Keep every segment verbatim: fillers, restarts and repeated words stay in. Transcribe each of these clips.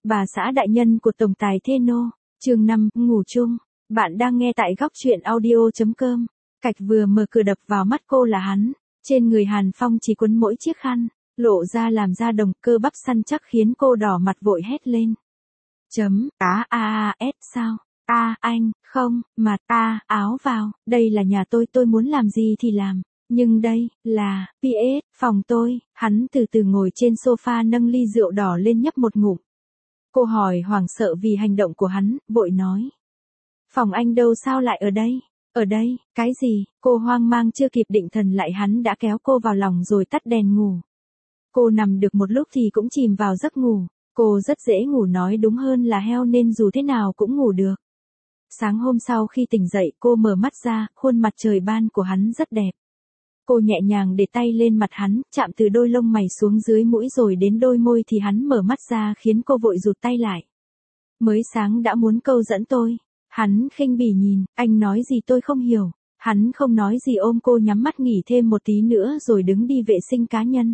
Bà xã đại nhân của tổng tài Theno, chương năm, ngủ chung. Bạn đang nghe tại góc truyện audio chấm com. Cạch vừa mở cửa đập vào mắt cô là hắn, trên người Hàn Phong chỉ quấn mỗi chiếc khăn, lộ ra làm da đồng, cơ bắp săn chắc khiến cô đỏ mặt vội hét lên. Chấm, á a a s sao? A anh, không, mặt a áo vào, đây là nhà tôi, tôi muốn làm gì thì làm. Nhưng đây, là, pê ét, phòng tôi. Hắn từ từ ngồi trên sofa nâng ly rượu đỏ lên nhấp một ngụm. Cô hỏi hoảng sợ vì hành động của hắn, vội nói. Phòng anh đâu, sao lại ở đây? Ở đây, cái gì? Cô hoang mang chưa kịp định thần lại hắn đã kéo cô vào lòng rồi tắt đèn ngủ. Cô nằm được một lúc thì cũng chìm vào giấc ngủ. Cô rất dễ ngủ, nói đúng hơn là heo, nên dù thế nào cũng ngủ được. Sáng hôm sau khi tỉnh dậy cô mở mắt ra, khuôn mặt trời ban của hắn rất đẹp. Cô nhẹ nhàng để tay lên mặt hắn, chạm từ đôi lông mày xuống dưới mũi rồi đến đôi môi thì hắn mở mắt ra khiến cô vội rụt tay lại. Mới sáng đã muốn câu dẫn tôi. Hắn khinh bỉ nhìn, anh nói gì tôi không hiểu. Hắn không nói gì, ôm cô nhắm mắt nghỉ thêm một tí nữa rồi đứng đi vệ sinh cá nhân.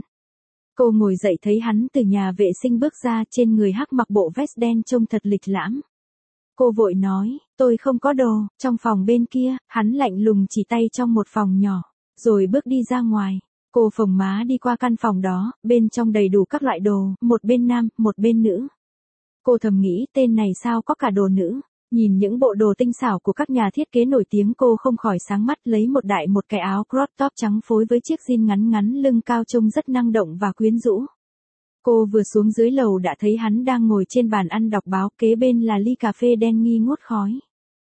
Cô ngồi dậy thấy hắn từ nhà vệ sinh bước ra, trên người hắc mặc bộ vest đen trông thật lịch lãm. Cô vội nói, tôi không có đồ. Trong phòng bên kia, hắn lạnh lùng chỉ tay trong một phòng nhỏ, rồi bước đi ra ngoài. Cô phồng má đi qua căn phòng đó, bên trong đầy đủ các loại đồ, một bên nam, một bên nữ. Cô thầm nghĩ tên này sao có cả đồ nữ. Nhìn những bộ đồ tinh xảo của các nhà thiết kế nổi tiếng cô không khỏi sáng mắt, lấy một đại một cái áo crop top trắng phối với chiếc jean ngắn ngắn lưng cao trông rất năng động và quyến rũ. Cô vừa xuống dưới lầu đã thấy hắn đang ngồi trên bàn ăn đọc báo, kế bên là ly cà phê đen nghi ngút khói.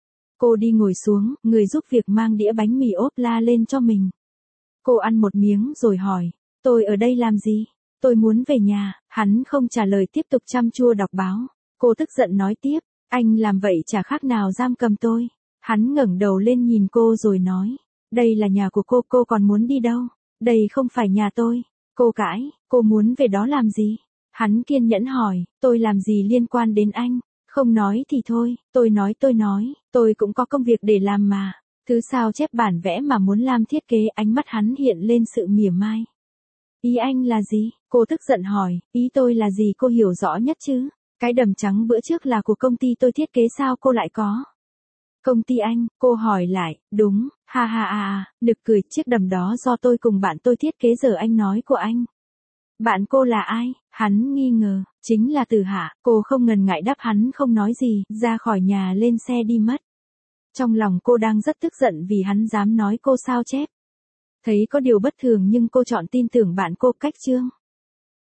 Cô đi ngồi xuống, người giúp việc mang đĩa bánh mì ốp la lên cho mình. Cô ăn một miếng rồi hỏi, tôi ở đây làm gì? Tôi muốn về nhà. Hắn không trả lời, tiếp tục chăm chua đọc báo. Cô tức giận nói tiếp, anh làm vậy chả khác nào giam cầm tôi. Hắn ngẩng đầu lên nhìn cô rồi nói, đây là nhà của cô, cô còn muốn đi đâu? Đây không phải nhà tôi. Cô cãi, cô muốn về đó làm gì? Hắn kiên nhẫn hỏi, tôi làm gì liên quan đến anh? Không nói thì thôi, tôi nói tôi nói, tôi cũng có công việc để làm mà. Thứ sao chép bản vẽ mà muốn làm thiết kế? Ánh mắt hắn hiện lên sự mỉa mai. Ý anh là gì? Cô tức giận hỏi, ý tôi là gì cô hiểu rõ nhất chứ? Cái đầm trắng bữa trước là của công ty tôi thiết kế, sao cô lại có? Công ty anh? Cô hỏi lại, đúng, ha ha ha ha, nực cười, chiếc đầm đó do tôi cùng bạn tôi thiết kế, giờ anh nói của anh. Bạn cô là ai? Hắn nghi ngờ, chính là Từ Hạ. Cô không ngần ngại đáp, hắn không nói gì, ra khỏi nhà lên xe đi mất. Trong lòng cô đang rất tức giận vì hắn dám nói cô sao chép. Thấy có điều bất thường nhưng cô chọn tin tưởng bạn cô. Cách chương